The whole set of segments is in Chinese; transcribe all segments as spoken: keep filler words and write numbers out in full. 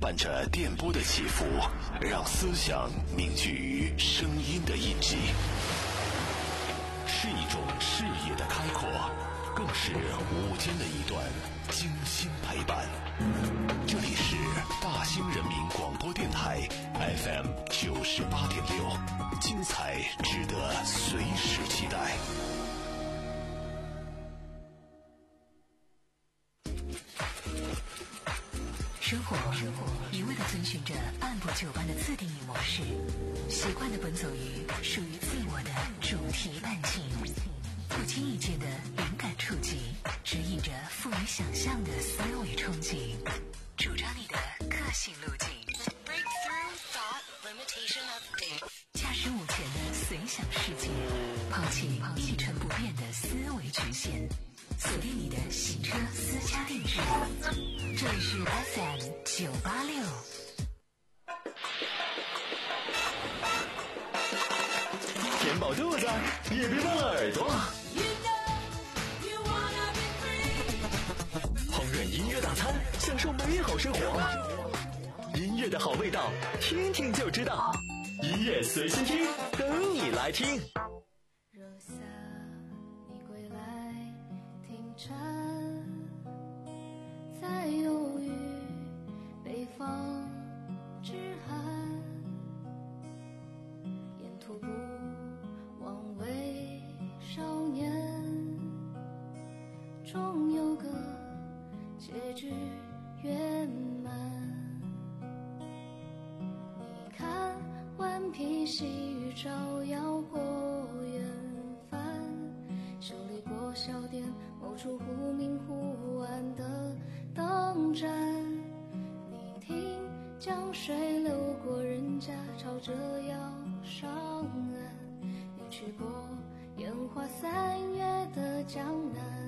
伴着电波的起伏，让思想凝聚于声音的印记，是一种视野的开阔，更是午间的一段精心陪伴。这里是大兴人民广播电台 F M 九十八点六，精彩值得随时期待。 生活一味地遵循着按部就班的自定义模式，习惯地奔走于属于自我的主题伴境，不经意间的灵感触及，指引着富于想象的思维憧憬，主张你的个性路径。驾驶午前的随想世界，抛弃一成不变的思维局限，锁定你的行车私家定制。这里是 F M 九八六。 填饱肚子，也别忘了耳朵。烹饪音乐大餐，享受美好生活。音乐的好味道，听听就知道。音乐随心听，等你来听。 若夏你归来听蝉，在忧郁北方之寒，沿途不忘为少年，终有个结局圆满。你看顽皮细雨照耀过远帆，修理过小店某处忽明忽暗的灯盏。你听江水流过人家，朝着要上岸。你去过烟花三月的江南，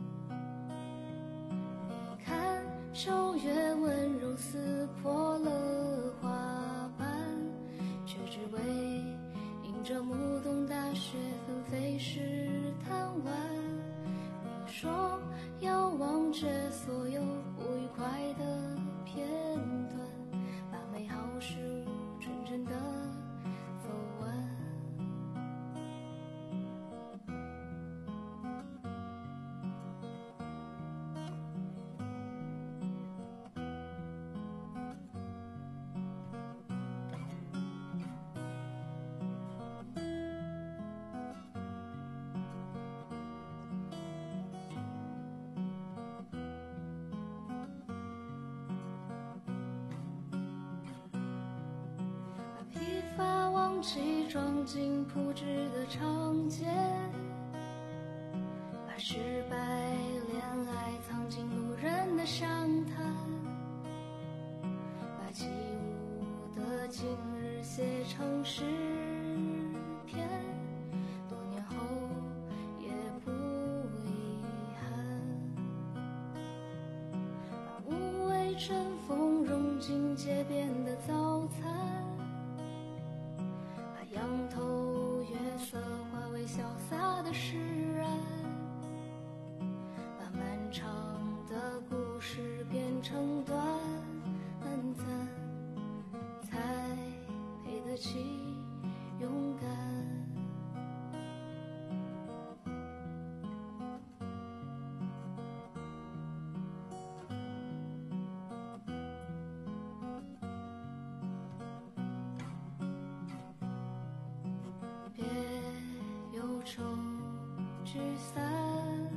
你看秋月温柔撕破了花瓣，却只为迎着暮冬大雪纷飞时贪玩。你说要忘却所有不愉快的片段，把美好事物纯真的走完。忘记装进铺纸的长街，把失败恋爱藏进路人的详谈，把起舞的今日写成诗篇，多年后也不遗憾，把无味春风融进街边的早餐，仰头月色化为潇洒的释然，把漫长的故事变成短暂，才配得起勇敢。聚散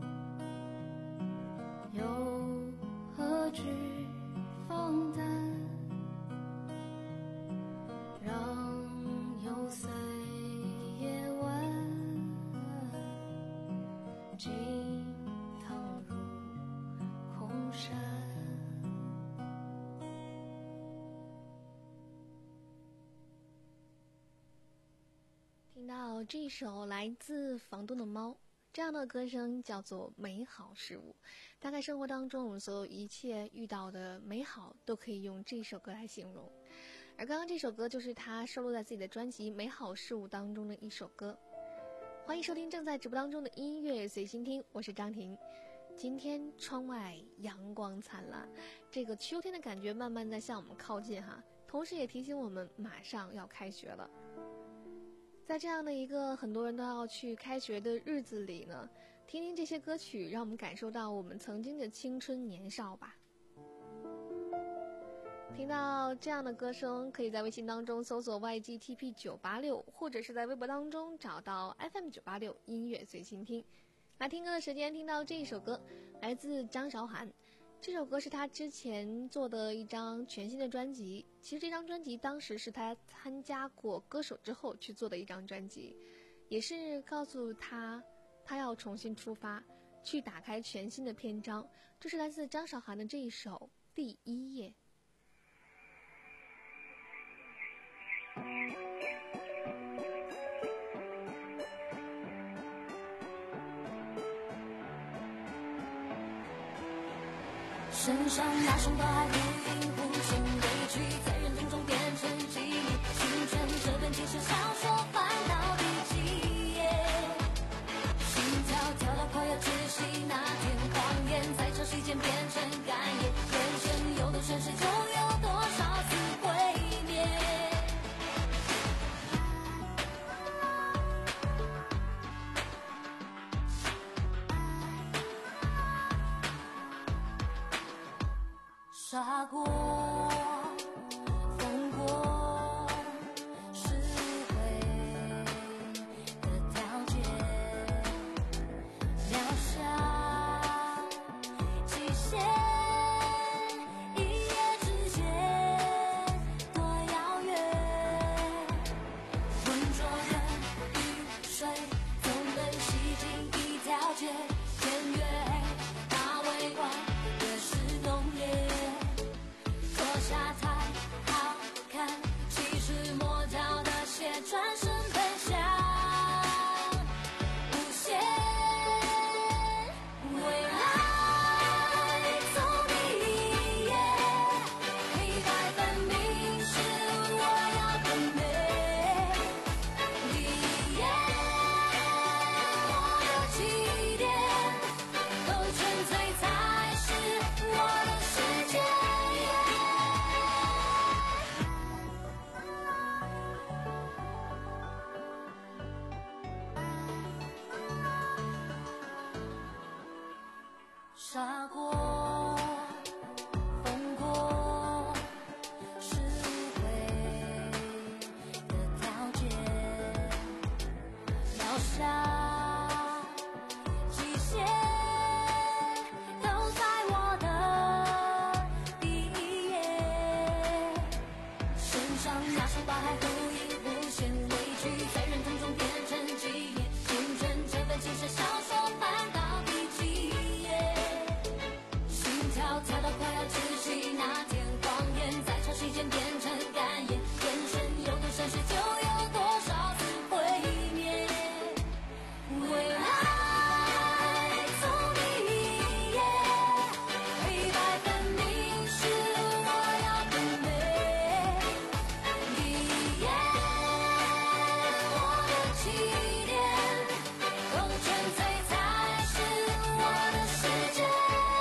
又何惧放胆，让幽邃夜晚惊堂入空山。 听到这首来自房东的猫，这样的歌声叫做美好事物。大概生活当中我们所有一切遇到的美好都可以用这首歌来形容，而刚刚这首歌就是他收录在自己的专辑《美好事物》当中的一首歌。欢迎收听正在直播当中的音乐随心听，我是张婷。 今天窗外阳光灿烂，这个秋天的感觉慢慢在向我们靠近哈，同时也提醒我们马上要开学了。在这样的一个很多人都要去开学的日子里呢，听听这些歌曲，让我们感受到我们曾经的青春年少吧。听到这样的歌声，可以在微信当中搜索 Y G T P 九八六， 或者是在微博当中找到 F M 九八六 音乐随心听。来听歌的时间，听到这一首歌来自张韶涵，这首歌是他之前做的一张全新的专辑。其实这张专辑当时是他参加过歌手之后去做的一张专辑，也是告诉他他要重新出发，去打开全新的篇章。这是来自张韶涵的这一首第一页。 身上那双把爱忽隐忽现委屈，在人群中变成记忆。青春这本情深小说翻到第几页？心跳跳到快要窒息，那天谎言在潮汐间变成干叶。人生有多盛世，就有多少次毁灭。傻过疯过是回的条件，渺小极限，一夜之间多遥远。浑浊的雨水总能洗净一条街，天越黑那微光越是浓烈。下才好看，其实抹掉的血转身奔向无限未来。从第一页，黑白分明是我要的美。第一页，我的起点，都纯粹才是我的世界。傻过疯过是回的条件，渺小极限都在我的第一页。身上那双把爱忽隐忽现委屈，在人群中变成记忆。青春这本情深小说翻到第几页？跳跳到快要窒息，那天谎言在潮汐间变成干叶。眼神有多深邃，就有多少次毁灭。未来从第一页，黑白分明是我要的美。第一页，我的起点，都纯粹才是我的世界。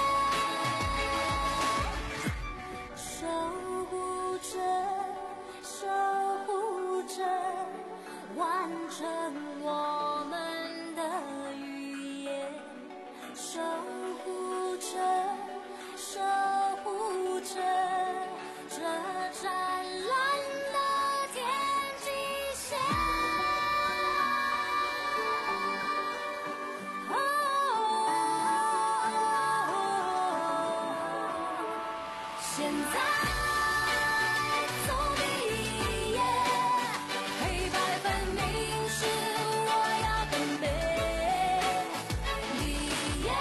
守护着，守护着，完成我们的语言。守护着，守护着，这湛蓝的天际线。哦现在从第一页，黑白分明是我要的美。第一页，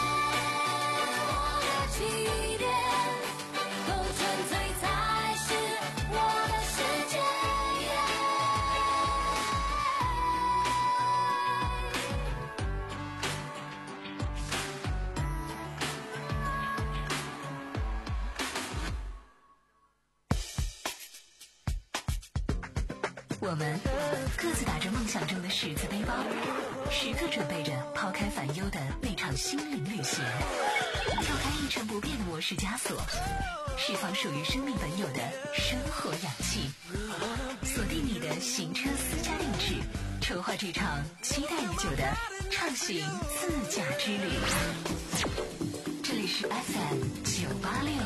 我的起点，都纯粹才是我的世界。 我们各自打着梦想中的十字背包，时刻准备着抛开烦忧的那场心灵旅行，跳开一成不变的模式枷锁，释放属于生命本有的生活氧气，锁定你的行车私家定制，筹划这场期待已久的畅行自驾之旅。这里是 F M 九八六。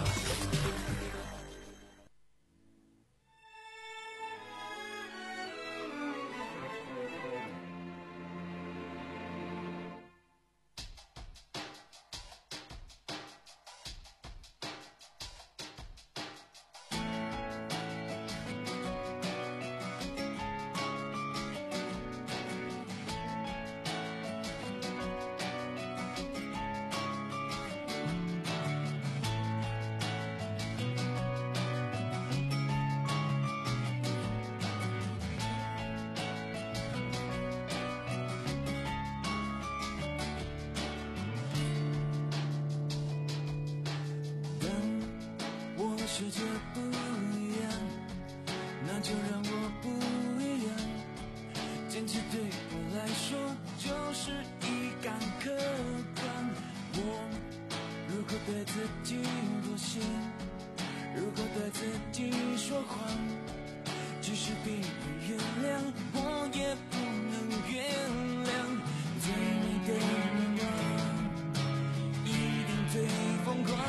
世界不一样，那就让我不一样。坚持对我来说就是一杆客观。我如果对自己妥协，如果对自己说谎，即使别人原谅，我也不能原谅。最美的愿望，一定最疯狂。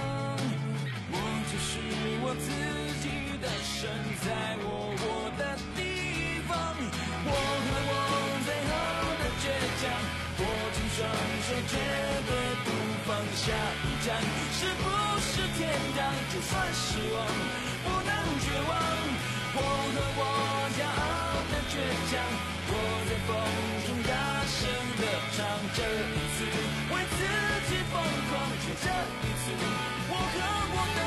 是我自己的神，在我活的地方，我和我最后的倔强，握紧双手绝对不放下一站，是不是天堂？就算失望，不能绝望，我和我骄傲的倔强，我在风中大声地唱，这一次为自己疯狂，就这一次我和我的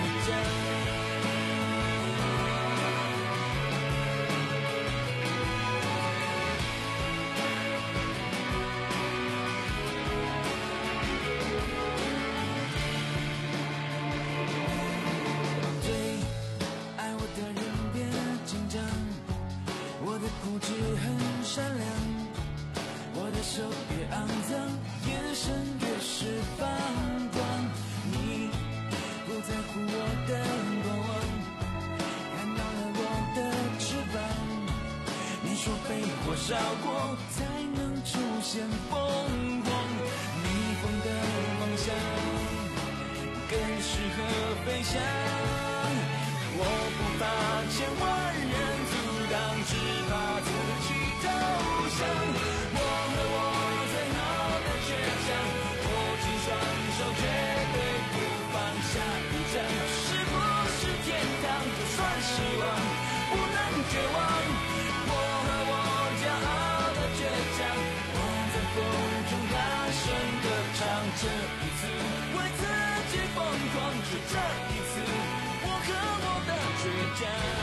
固执很善良，我的手越肮脏，眼神越是放光。你不在乎我的过往，看到了我的翅膀。你说被火烧过才能出现凤凰，逆风的方向更适合飞翔。我不怕千万人阻挡，只怕自己投降。我和我最后的倔强，握紧双手绝对不放下一站，是不是天堂？就算失望，不能绝望。我和我骄傲的倔强，我在风中大声地唱，这一次为自己疯狂，就这一次我和我的倔强。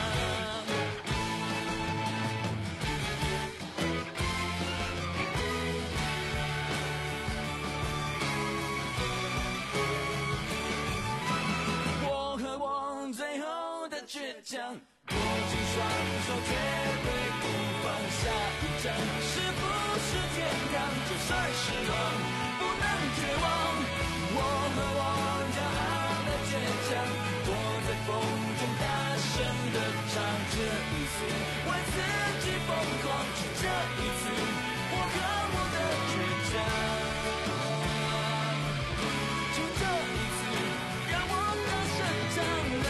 倔强，握紧双手，绝对不放下一站，是不是天堂？就算失望，不能绝望。我和我骄傲的倔强，我在风中大声地唱，这一次为自己疯狂，就这一次，我和我的倔强，就这一次，让我大声唱啦。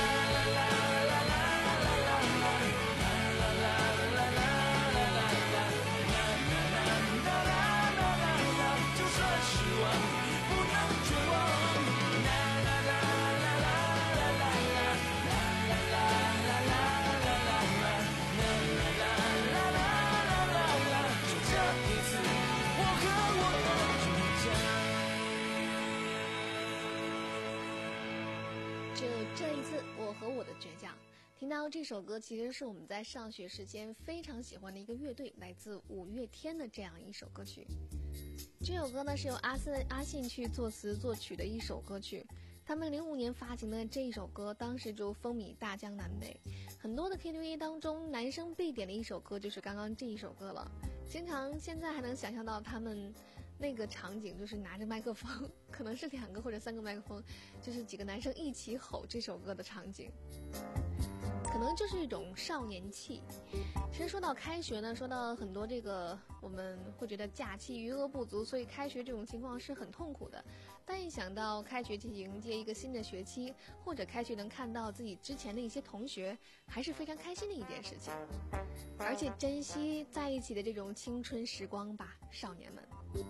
听到这首歌，其实是我们在上学时间非常喜欢的一个乐队，来自五月天的这样一首歌曲。这首歌呢是由阿信阿信去作词作曲的一首歌曲， 他们零五年发行的这一首歌，当时就风靡大江南北，很多的 K T V 当中男生必点的一首歌就是刚刚这一首歌了。经常现在还能想象到他们那个场景，就是拿着麦克风，可能是两个或者三个麦克风，就是几个男生一起吼这首歌的场景，可能就是一种少年气。其实说到开学呢，说到很多这个我们会觉得假期余额不足，所以开学这种情况是很痛苦的。但一想到开学去迎接一个新的学期，或者开学能看到自己之前的一些同学，还是非常开心的一件事情。而且珍惜在一起的这种青春时光吧，少年们。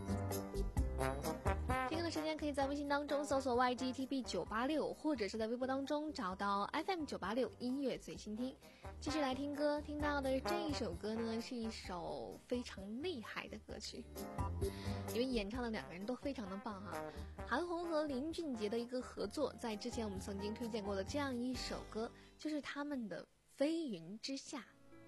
听歌的时间可以在微信当中搜索 Y G T B 九八六，或者是在微博当中找到 F M 九八六音乐最新听。继续来听歌，听到的这一首歌呢，是一首非常厉害的歌曲，因为演唱的两个人都非常的棒哈、啊。韩红和林俊杰的一个合作，在之前我们曾经推荐过的这样一首歌，就是他们的《飞云之下》。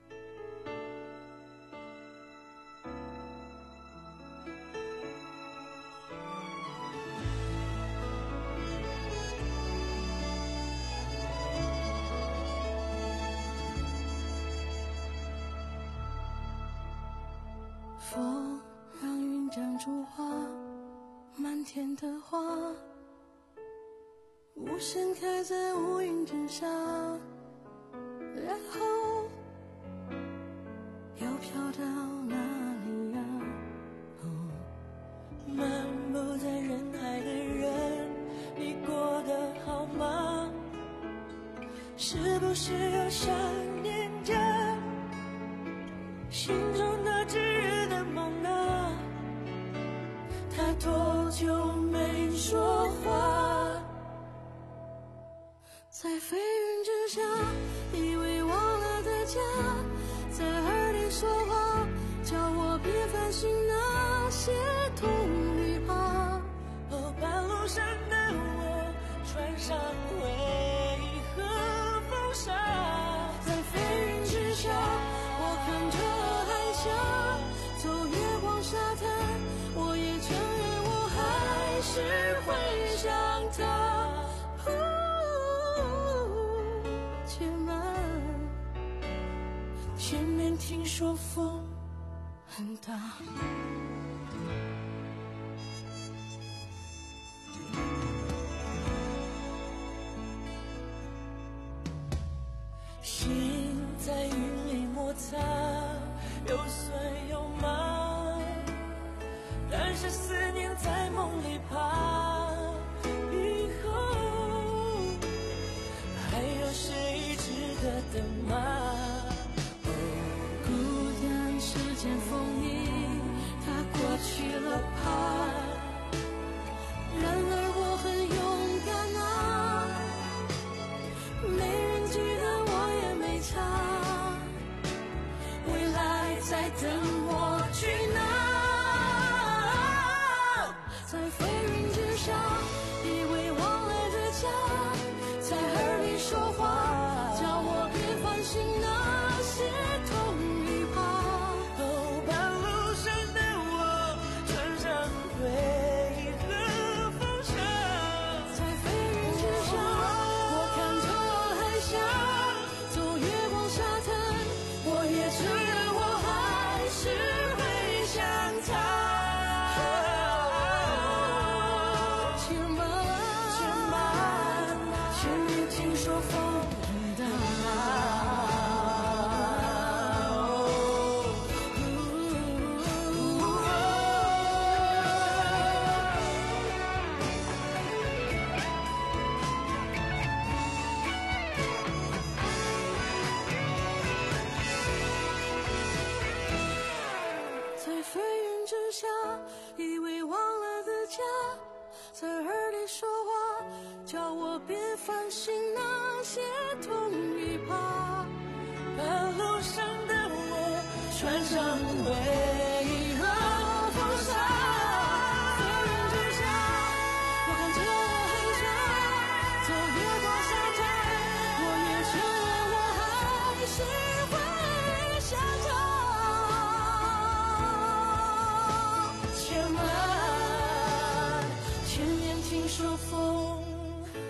风让云长出花，满天的花无声开在乌云之下，然后又飘到哪里呀、哦、漫步在人海的人，你过得好吗？是不是又想念着心中那炙热的梦啊？他多久没说话？在飞云之下，以为忘了的家，在耳里说话，叫我别烦心那些痛与怕。哦，半路上的我穿上回忆和风沙，在飞云之下，我看着海峡，走月光沙滩，我也承认我还是会想他。且慢，前面听说风很大。心在云里摩擦，有酸有麻，但是思念在梦里爬。以后还有谁值得等吗？哦，孤单是件风衣，它过去了怕，然而我很勇敢啊，没人记得我也没差，未来在等我去拿。在飞云之下，以为忘了的家，在耳里说话，叫我别烦心那些痛与怕。哦，半路上的我穿上回忆和风沙，在飞云之下，我看着海峡，走月光沙滩，我也承认我还是会想他。且慢，且慢，前面听说风很大。在飞云之下，以为忘了的家，在耳里说话，叫我别烦心那些痛与怕。半路上的我穿上回忆和风沙，飞云之下，我看着海峡，走月光沙滩，我也承认我还是会想他。且慢，前面听说风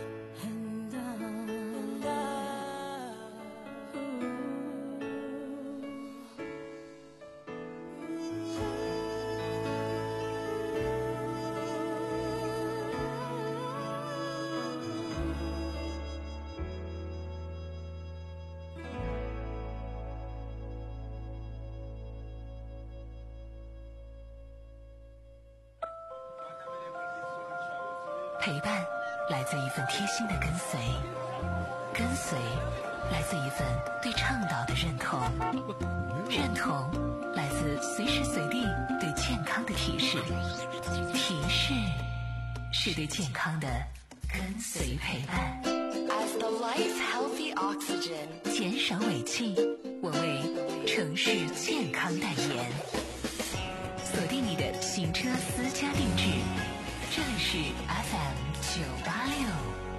陪伴来自一份贴心的跟随，跟随来自一份对倡导的认同，认同来自随时随地对健康的提示，提示是对健康的跟随陪伴。 As the lights healthy oxygen， 减少尾气，我为城市健康代言。锁定你的行车私家定制，这里是 F M 九八六。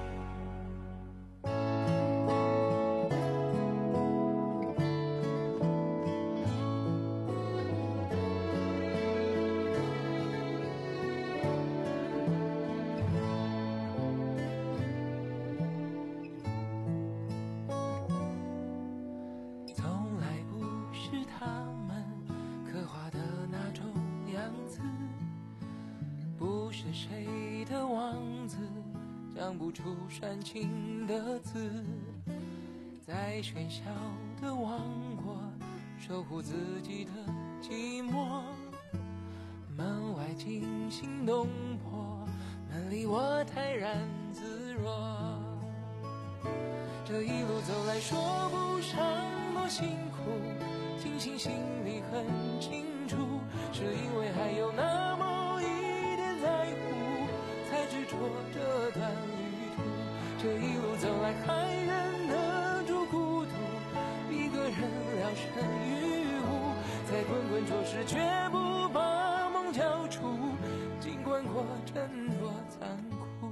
讲不出煽情的字，在喧嚣的王国守护自己的寂寞。门外惊心动魄，门里我泰然自若。这一路走来说不上多辛苦，庆幸心里很清楚，是因为还有那么一点在乎，才执着这段旅途。这一路走来还忍得住孤独，一个人聊胜于无，在滚滚浊世绝不把梦交出，尽管过程多残酷。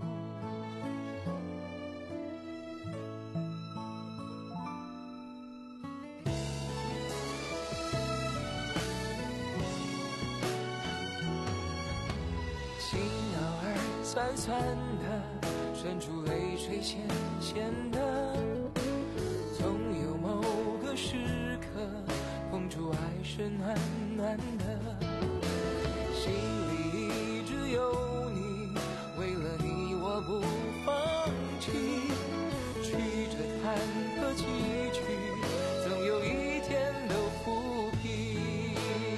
心偶尔酸酸的，渗出泪水咸咸的，总有某个时刻碰触爱是暖暖的，心里一直有你，为了你我不放弃，曲折坎坷崎岖，总有一天都抚平。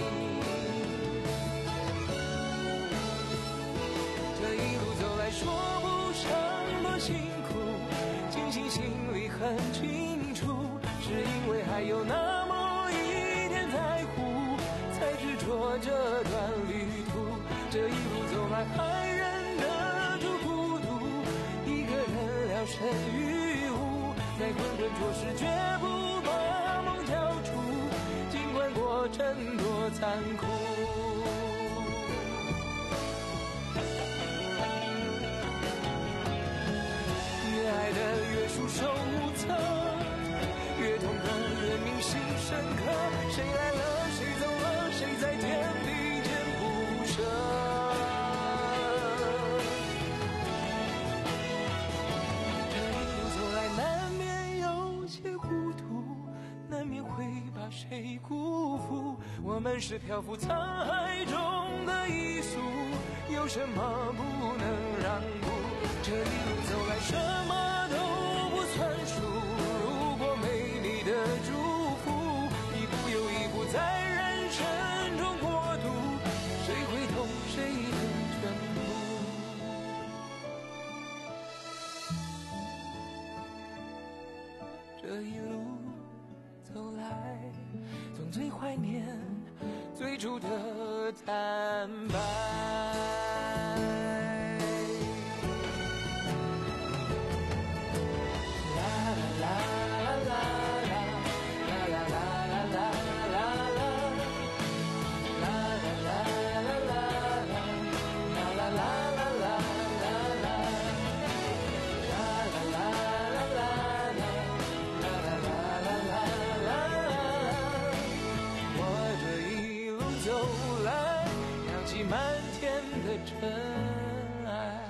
这一路走来说不上多辛苦，庆幸心里很清楚，是因为还有那么一点在乎，才执着这段旅途。这一路走来还忍得住孤独，一个人聊胜于无，在滚滚浊世绝不把梦交出，尽管过程多残酷。越爱的越束手无策，越痛的越铭心深刻，谁来了谁走了，谁在天地间不舍。这一路走来难免有些糊涂，难免会把谁辜负，我们是漂浮沧海中的一粟，有什么不能让步？这一路走来什么都不算数，如果没你的祝福，一步又一步在人生中过渡，谁会懂谁的全部？这一路走来，总最怀念最初的坦白。满天的尘埃。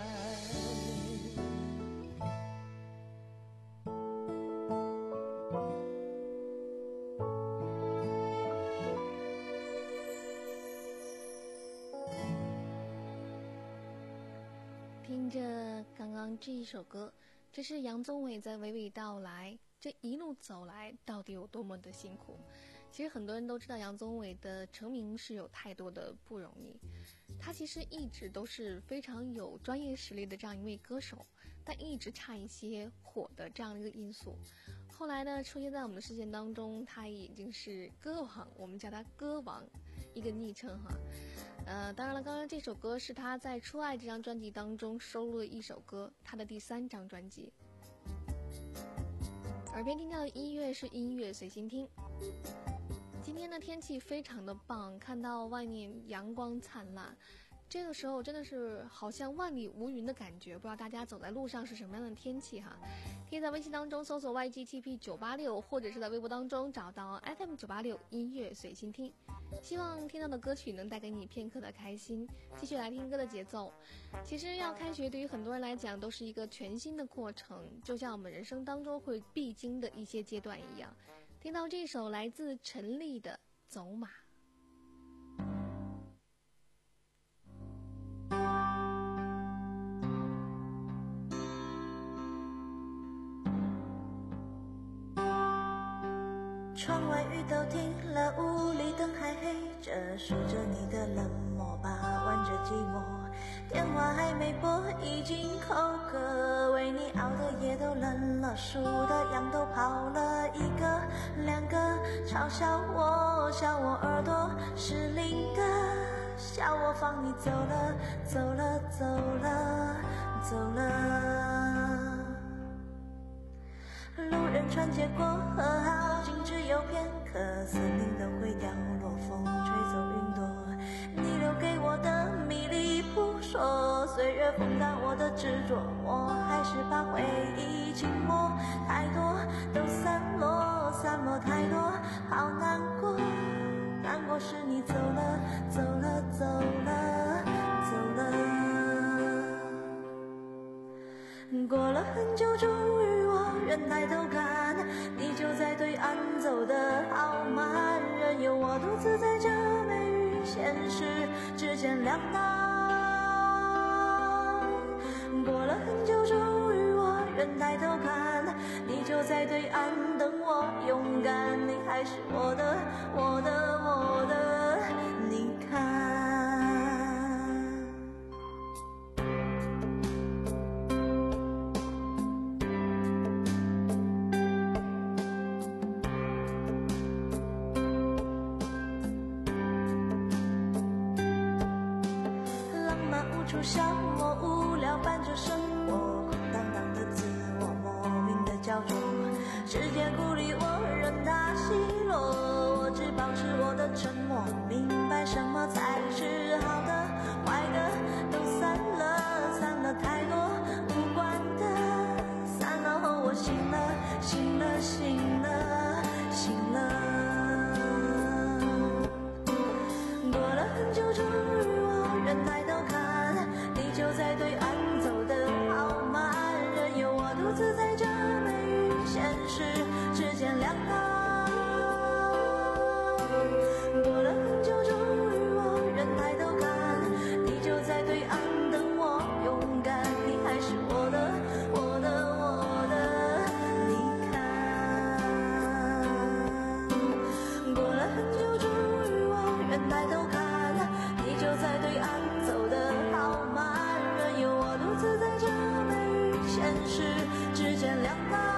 听着刚刚这一首歌，这是杨宗纬在娓娓道来这一路走来到底有多么的辛苦。 其实很多人都知道杨宗纬的成名是有太多的不容易，他其实一直都是非常有专业实力的这样一位歌手，但一直差一些火的这样的一个因素。后来呢，出现在我们的视线当中，他已经是歌王，我们叫他歌王，一个昵称哈。呃，当然了，刚刚这首歌是他在《初爱》这张专辑当中收录的一首歌，他的第三张专辑。耳边听到的音乐是音乐随心听。今天的天气非常的棒，看到外面阳光灿烂，这个时候真的是好像万里无云的感觉。不知道大家走在路上是什么样的天气哈？可以在微信当中搜索 Y G T P 九八六， 或者是在微博当中找到 F M 九八六音乐随心听。希望听到的歌曲能带给你片刻的开心。继续来听歌的节奏。其实要开学对于很多人来讲都是一个全新的过程，就像我们人生当中会必经的一些阶段一样。听到这首来自陈粒的《走马》。 窗外雨都停了，屋里灯还黑着，数着你的冷漠吧，玩着寂寞。电话还没拨，已经口渴，为你熬的夜都冷了，数的羊都跑了，一个两个，嘲笑我，笑我耳朵失灵的，笑我放你走了，走了，走了，走了。路人穿街过河，好景只有片刻，森林都会掉落，风吹走云朵。你留给我的迷离扑朔，岁月风干我的执着，我还是怕回忆静默，太多都散落，散落太多，好难过，难过是你走了，走了，走了，走了。过了很久，终于我愿抬头看，你就在对岸走得好慢，任由我独自在这美与现实之间两难。过了很久，终于我愿抬头看，你就在对岸等我勇敢，你还是我的，我的，我的，你看。出消磨无聊伴着生活，空荡荡的自我，莫名的焦灼，世界孤立我，任它奚落，我只保持我的沉默，明白什么才是好的，坏的都散了，散了太多无关的，散了后我醒了，醒了，醒了，醒了。过了很久，终于我愿抬头看，你就在对岸走得好慢，任由我独自在这美与现实之间两难。过了很久，终于我愿抬头看，你就在对岸等我勇敢，你还是我的，我的，我的，你看。过了很久，终于我愿抬头看，你就在对岸走得好慢，任由我独自在这美与现实之间两难。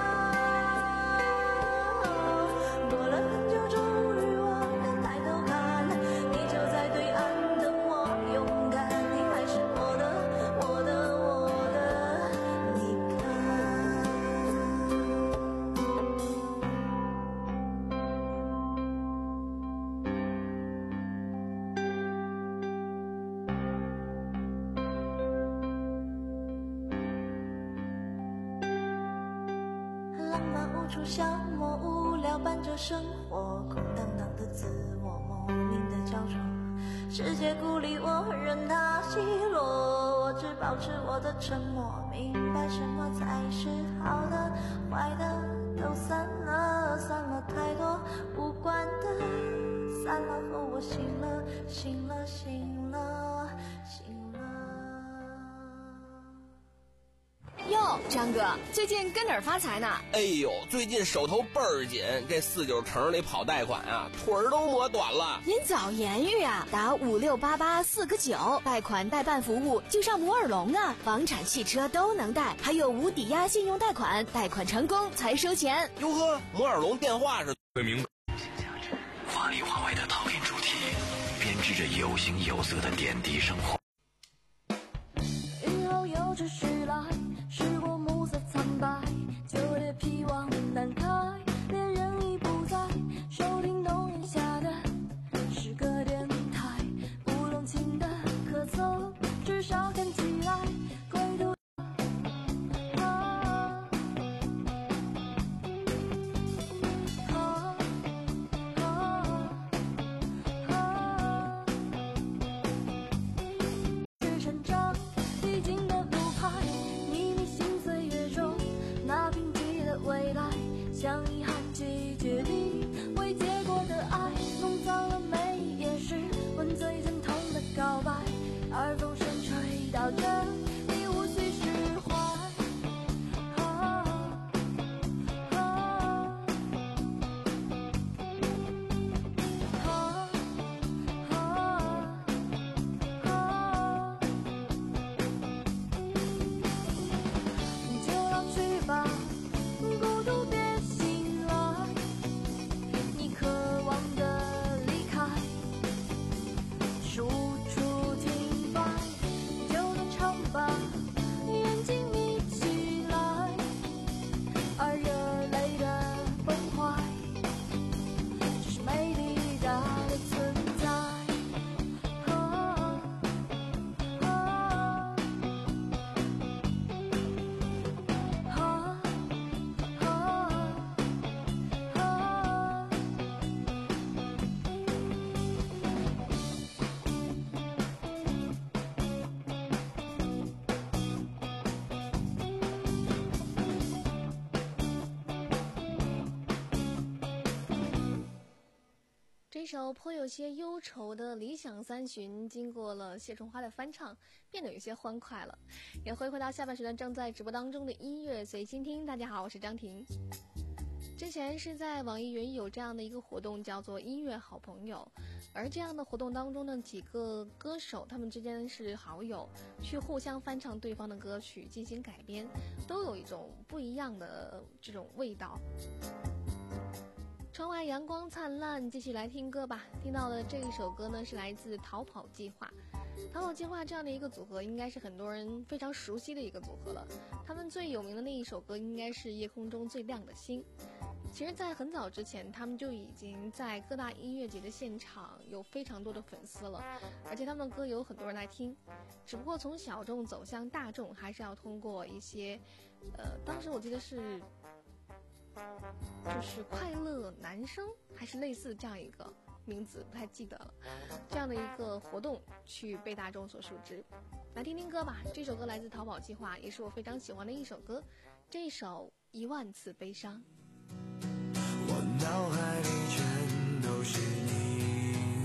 过了很久，终于我愿抬头看，你就在对岸等我勇敢，你还是我的，我的，我的，你看。浪漫无处消磨，无聊伴着生活，空荡荡的自我，莫名的焦灼，世界孤立我，任它奚落，我只保持我的沉默，明白什么才是好的，坏的都散了，散了太多无关的，散了后我醒了，醒了，醒了，醒了。 哟，张哥，最近跟哪儿发财呢？ 哎呦，最近手头倍儿紧，这四九城里跑贷款啊，腿儿都磨短了。 您早言语啊，打五六八八四个九，贷款代办服务就上摩尔龙啊，房产、汽车都能贷，还有无抵押信用贷款，贷款成功才收钱。 哟呵，摩尔龙电话是最明白。话里话外的讨论主题，编织着有形有色的点滴生活。 雨后有着时来，时过暮色苍白，旧叶披望难开，恋人已不在，收听冬夜下的是个电台，不动情的咳嗽，至少看起来归途。像遗憾季节里未结果的爱，弄脏了每一页诗，问最疼痛的告白，而风声吹到这里无需释怀。啊啊啊啊啊就让去吧，孤独别这首颇有些忧愁的《理想三旬》经过了谢春花的翻唱，变得有些欢快了。也回回到下半时段正在直播当中的音乐随心听。大家好，我是张婷。之前是在网易云有这样的一个活动，叫做音乐好朋友，而这样的活动当中呢，几个歌手他们之间是好友，去互相翻唱对方的歌曲进行改编，都有一种不一样的这种味道。窗外阳光灿烂，继续来听歌吧。听到的这一首歌呢，是来自逃跑计划。逃跑计划这样的一个组合，应该是很多人非常熟悉的一个组合了。他们最有名的那一首歌，应该是《夜空中最亮的星》。其实在很早之前，他们就已经在各大音乐节的现场有非常多的粉丝了，而且他们的歌有很多人来听。只不过从小众走向大众，还是要通过一些呃，当时我记得是就是快乐男生还是类似这样一个名字，不太记得了，这样的一个活动去被大众所熟知。来听听歌吧，这首歌来自逃跑计划，也是我非常喜欢的一首歌，这一首一万次悲伤。 我脑海里全都是你，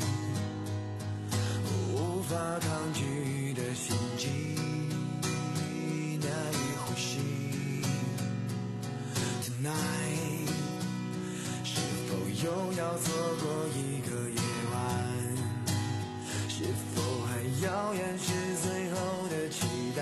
无法抗拒的心悸，难以呼吸。Tonight， 是否又要错过一个夜晚？是否还遥远是最后的期待？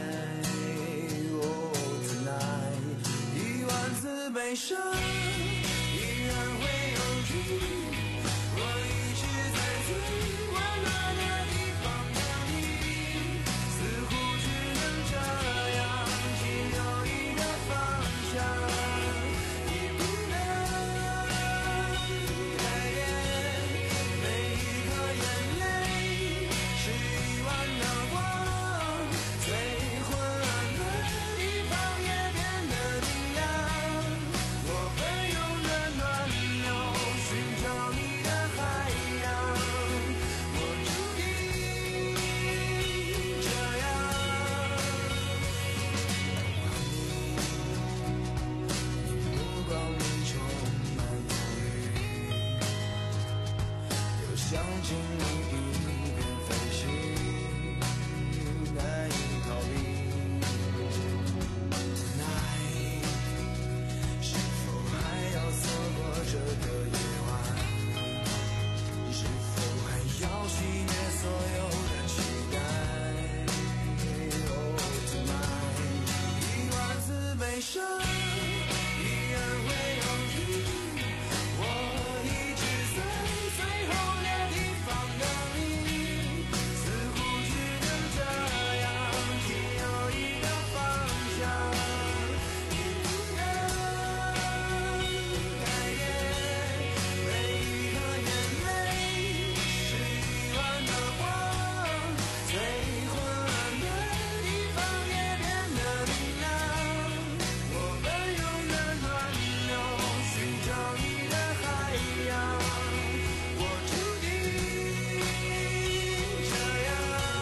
哦 ，Tonight， 一万次悲伤。依然会有你，我一直在最温暖的地方等你，似乎只能这样，只有一个方向，一不能改变。每一颗眼泪是一万道光，最昏暗的地方也变得明亮。我会用冷暖流寻找你的海洋，我注定这样。你目光里充满忧郁，又想请你一边飞行，难以逃避。 生依然会有你，我一直在最后的地方等你，似乎只能这样，只有一个方向，你不能改变，每一颗眼泪是一万道光，最昏暗的地方也变得明亮，我们永远暖流寻找你的海洋，我注定这样。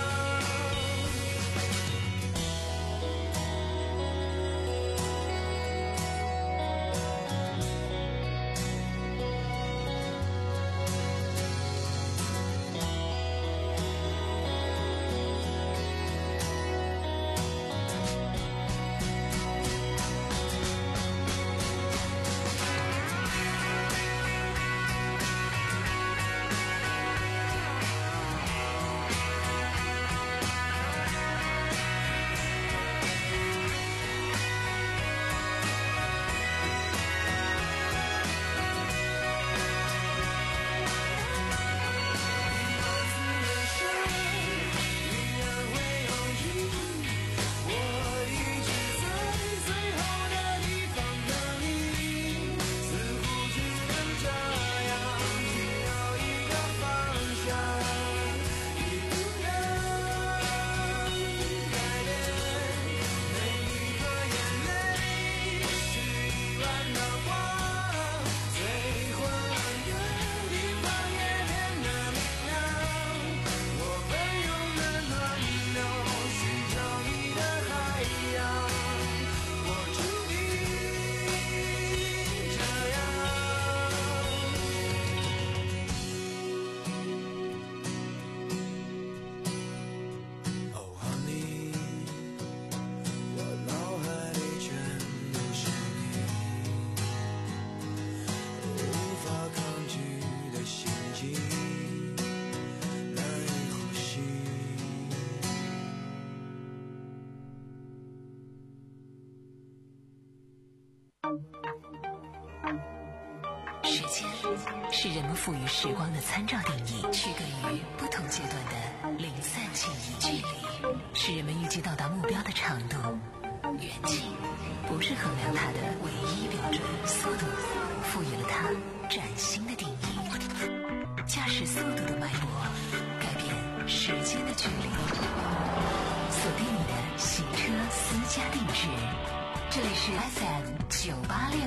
时间是人们赋予时光的参照定义，区隔于不同阶段的零散记忆。距离是人们预计到达目标的长度，远近不是衡量它的唯一标准。速度赋予了它崭新的定义，驾驶速度的脉搏改变时间的距离。锁定你的行车私家定制，这里是 F M 九八六。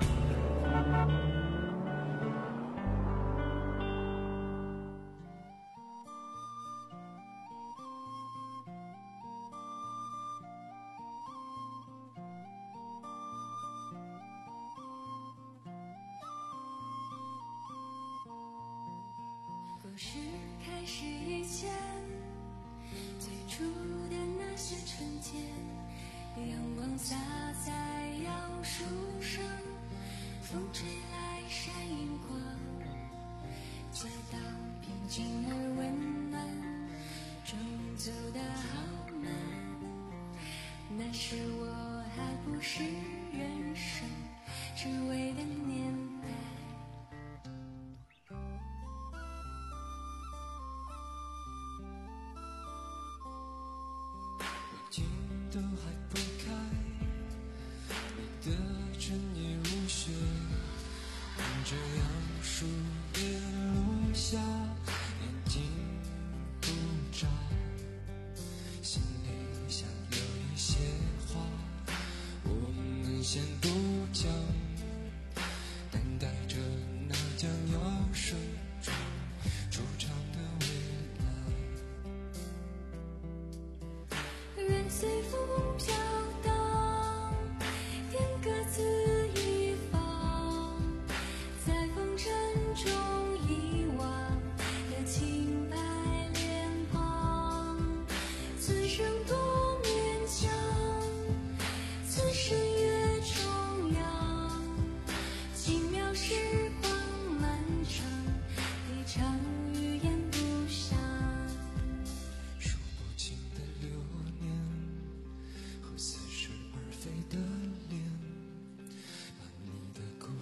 故事开始以前，最初的那些瞬间，阳光洒在杨树上，风吹来闪银光，街道平静而温暖，钟走得好慢，那时我还不是人生只为的年代。 镜都还不开，你的唇也如雪，看着杨树叶落下，眼睛不眨，心里想留一些话，我们先不讲，等待着那将要生出出场的未来。 任随风飘荡，点各自一方，在风尘中遗忘的清白脸庞。此生多勉强，此生越重要，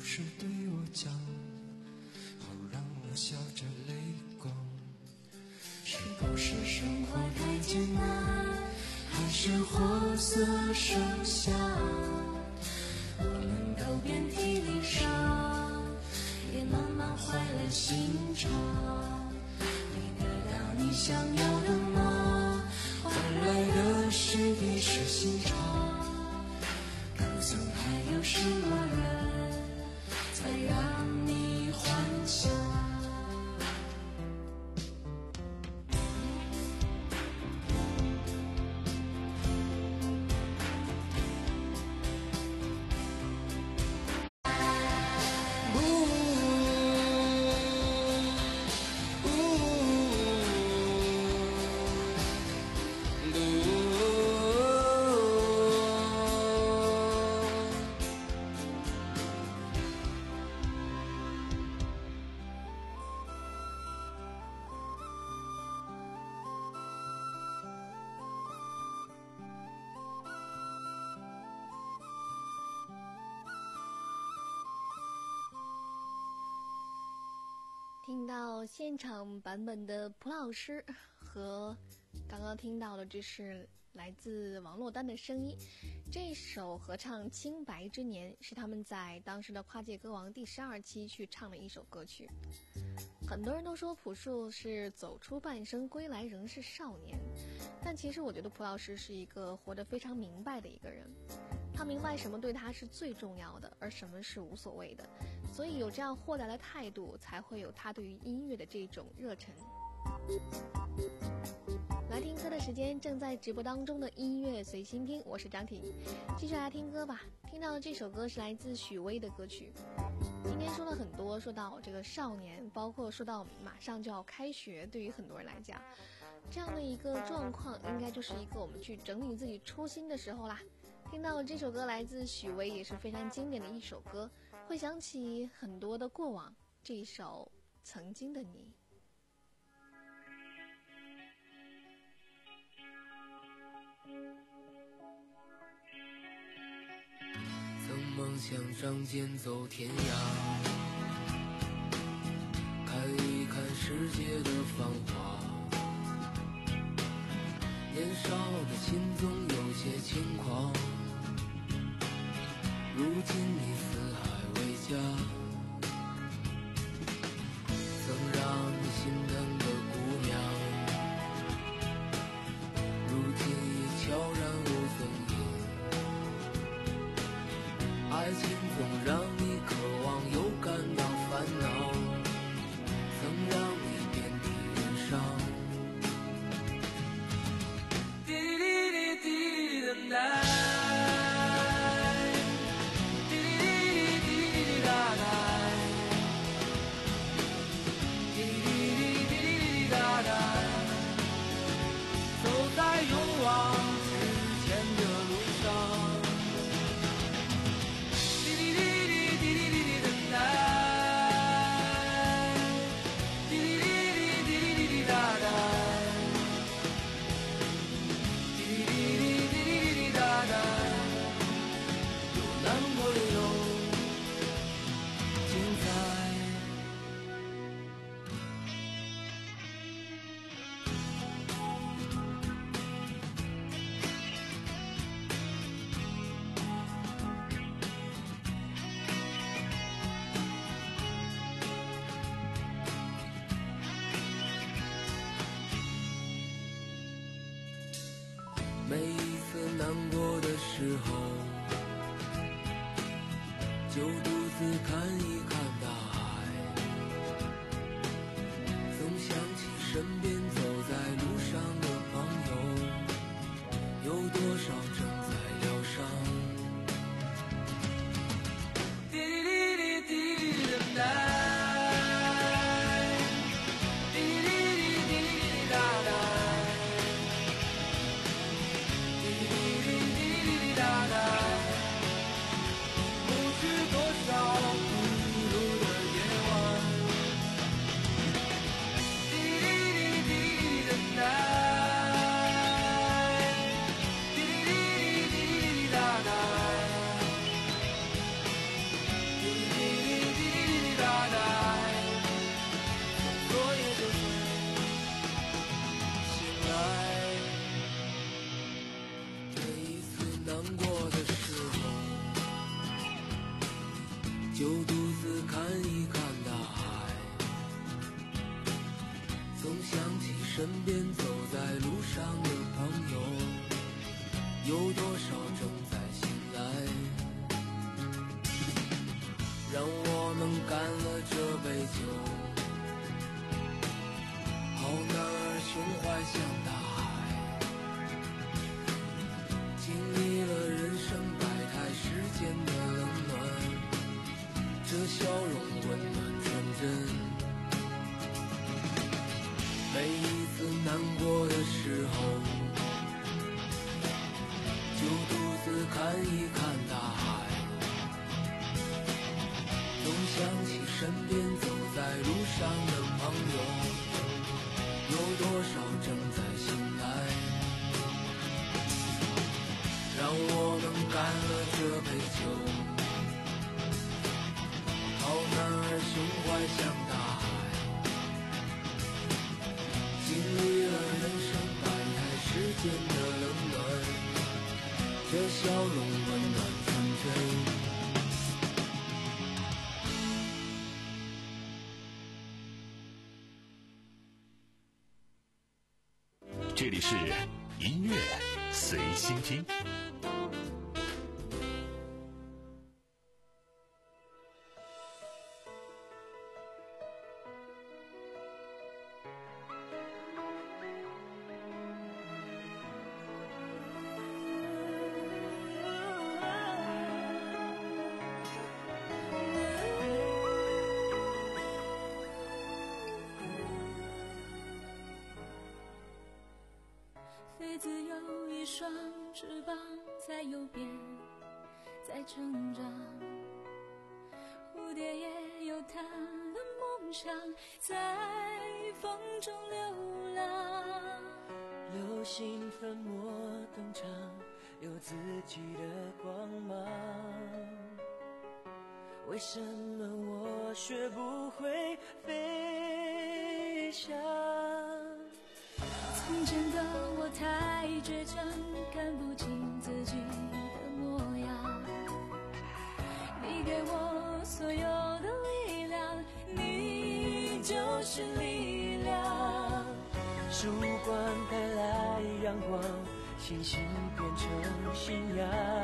事对我讲，好让我笑着泪光。是不是生活太艰难，还是活色生香？我们都遍体鳞伤，也慢慢坏了心肠。没得到你想要的吗？换来的是一时心肠。告诉还有什么人才让你幻想？ 听到现场版本的蒲老师和刚刚听到的这是来自王珞丹的声音。这首合唱《清白之年》是他们在当时的跨界歌王第十二期去唱的一首歌曲。很多人都说朴树是走出半生归来仍是少年，但其实我觉得蒲老师是一个活得非常明白的一个人。他明白什么对他是最重要的，而什么是无所谓的，所以有这样豁达的态度，才会有他对于音乐的这种热忱。来听歌的时间正在直播当中的音乐随心听，我是张婷，继续来听歌吧。听到的这首歌是来自许巍的歌曲。今天说了很多，说到这个少年，包括说到马上就要开学，对于很多人来讲，这样的一个状况，应该就是一个我们去整理自己初心的时候啦。听到这首歌来自许巍，也是非常经典的一首歌，会想起很多的过往。这一首曾经的你。 曾梦想仗剑走天涯，看一看世界的繁华。年少的心总有些轻狂，如今你四海为家。曾让你心疼的姑娘，如今已悄然无踪影。爱情总让你渴望又感到烦恼，曾让你遍体鳞伤。滴滴滴滴滴的来，滴滴滴滴滴滴哒哒，滴滴滴滴滴滴哒哒，走在勇往直前的路上。每一次难过的时候，就独自看一看大海，总想起身边走在路上的朋友，有多少正在疗伤。滴滴滴滴滴的来。不知多少不就独自看一看大海，总想起身边走在路上的朋友，有多少正在醒来，让我们干了这杯酒，好男儿胸怀像大海，经历了人生百态世间的冷暖，这笑容温暖纯真。每一次难过的时候，就独自看一看大海，总想起身边走在路上的朋友，有多少正在醒来，让我们干了这杯酒，好男儿胸怀像大海，经历了人生百态世间的冷暖，这笑容温暖纯真。 这里是音乐随心听。 飞子有一双翅膀在右边，在成长，蝴蝶也有它的梦想，在风中流浪。 流星粉墨登场，有自己的光芒，为什么我学不会飞翔？ 从前的我太倔强，看不清自己的模样，你给我所有的力量，你就是力量。 曙光带来阳光，星星变成信仰，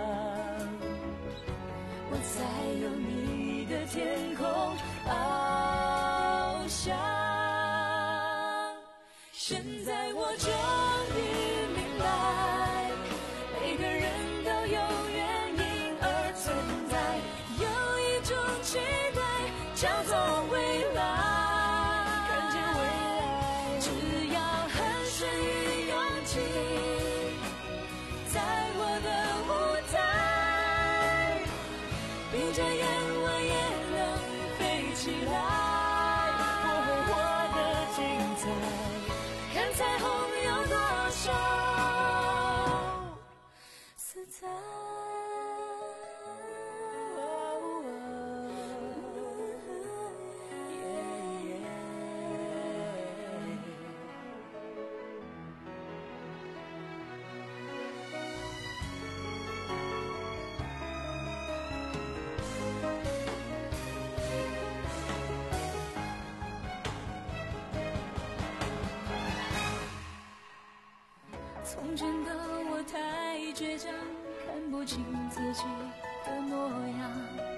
我才有你的天空翱翔。现在我终于明白，每个人都有原因而存在，有一种期待叫做未来。 看见未来， 只要汗水与勇气，在我的舞台，闭着眼我也能飞起来。 我会活得精彩， 看彩虹有多少色彩。从前的我太倔强，看不清自己的模样，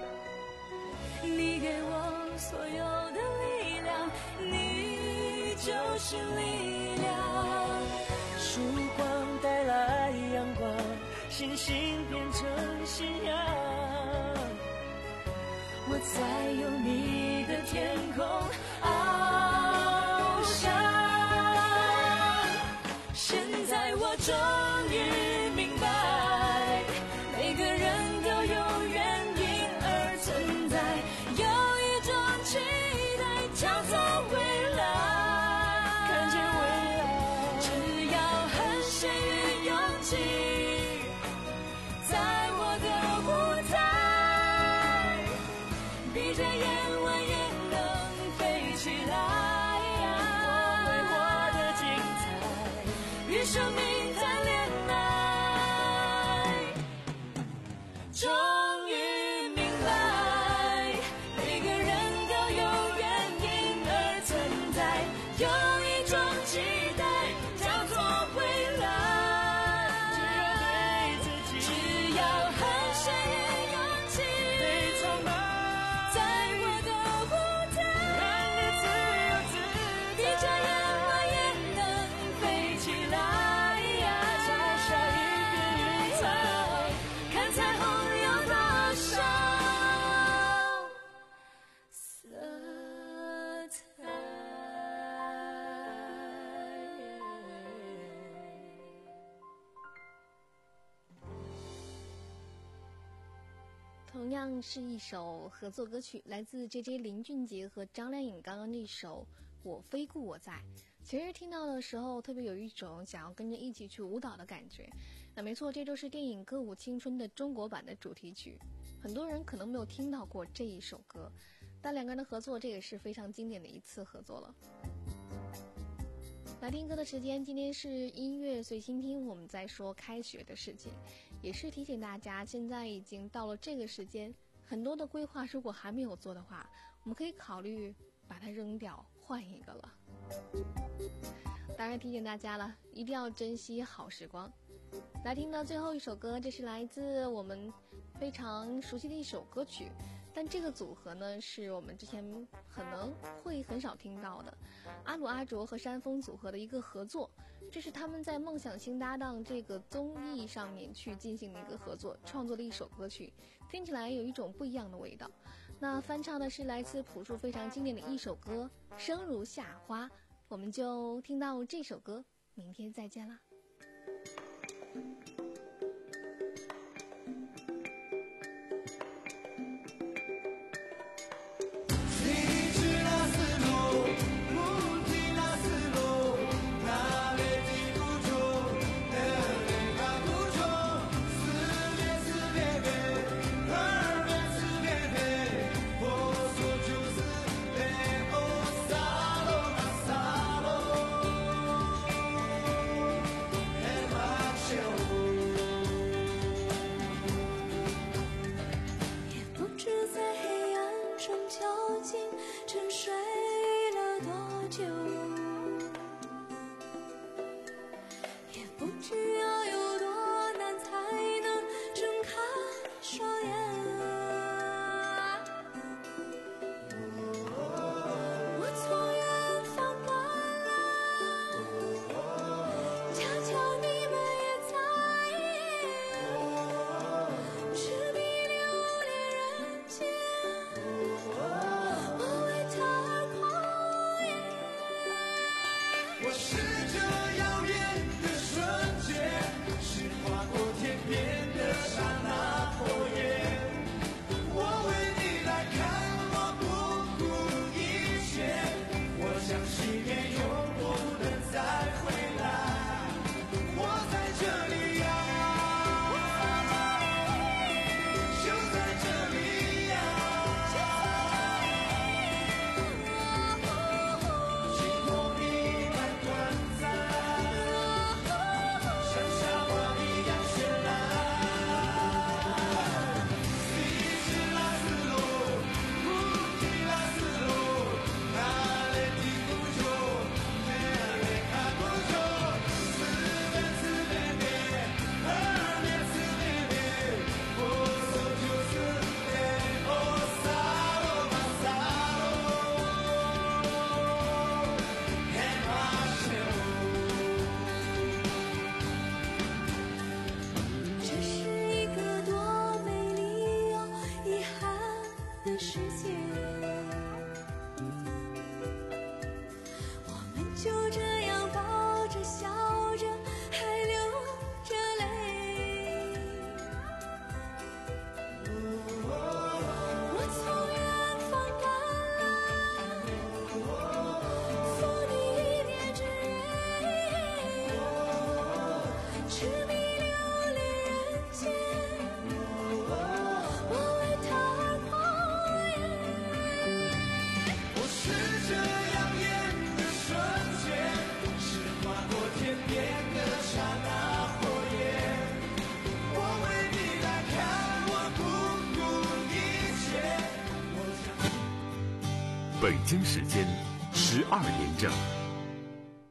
你给我所有的力量，你就是力量。 曙光带来阳光，星星变成信仰， 我才有你的天空翱翔。现在我终于明白，每个人都有原因而存在，有一种期待叫做未来。 看见未来， 只要汗水与勇气，在我的舞台，闭着眼我也能飞起来。 我会活得精彩， 与生命在恋同样是一首合作歌曲，来自 J J 林俊杰和张靓颖刚刚这首我非故我在。其实听到的时候特别有一种想要跟着一起去舞蹈的感觉。那没错，这就是电影《歌舞青春》的中国版的主题曲。很多人可能没有听到过这一首歌，但两个人的合作这也是非常经典的一次合作了。来听歌的时间，今天是音乐随心听，我们在说开学的事情，也是提醒大家，现在已经到了这个时间，很多的规划如果还没有做的话，我们可以考虑把它扔掉，换一个了。当然提醒大家了，一定要珍惜好时光。来听到最后一首歌，这是来自我们非常熟悉的一首歌曲，但这个组合呢是我们之前可能会很少听到的，阿鲁阿卓和山峰组合的一个合作，这是他们在梦想星搭档这个综艺上面去进行的一个合作，创作的一首歌曲，听起来有一种不一样的味道。那翻唱的是来自朴树非常经典的一首歌《生如夏花》，我们就听到这首歌，明天再见啦。 北京时间十二点整。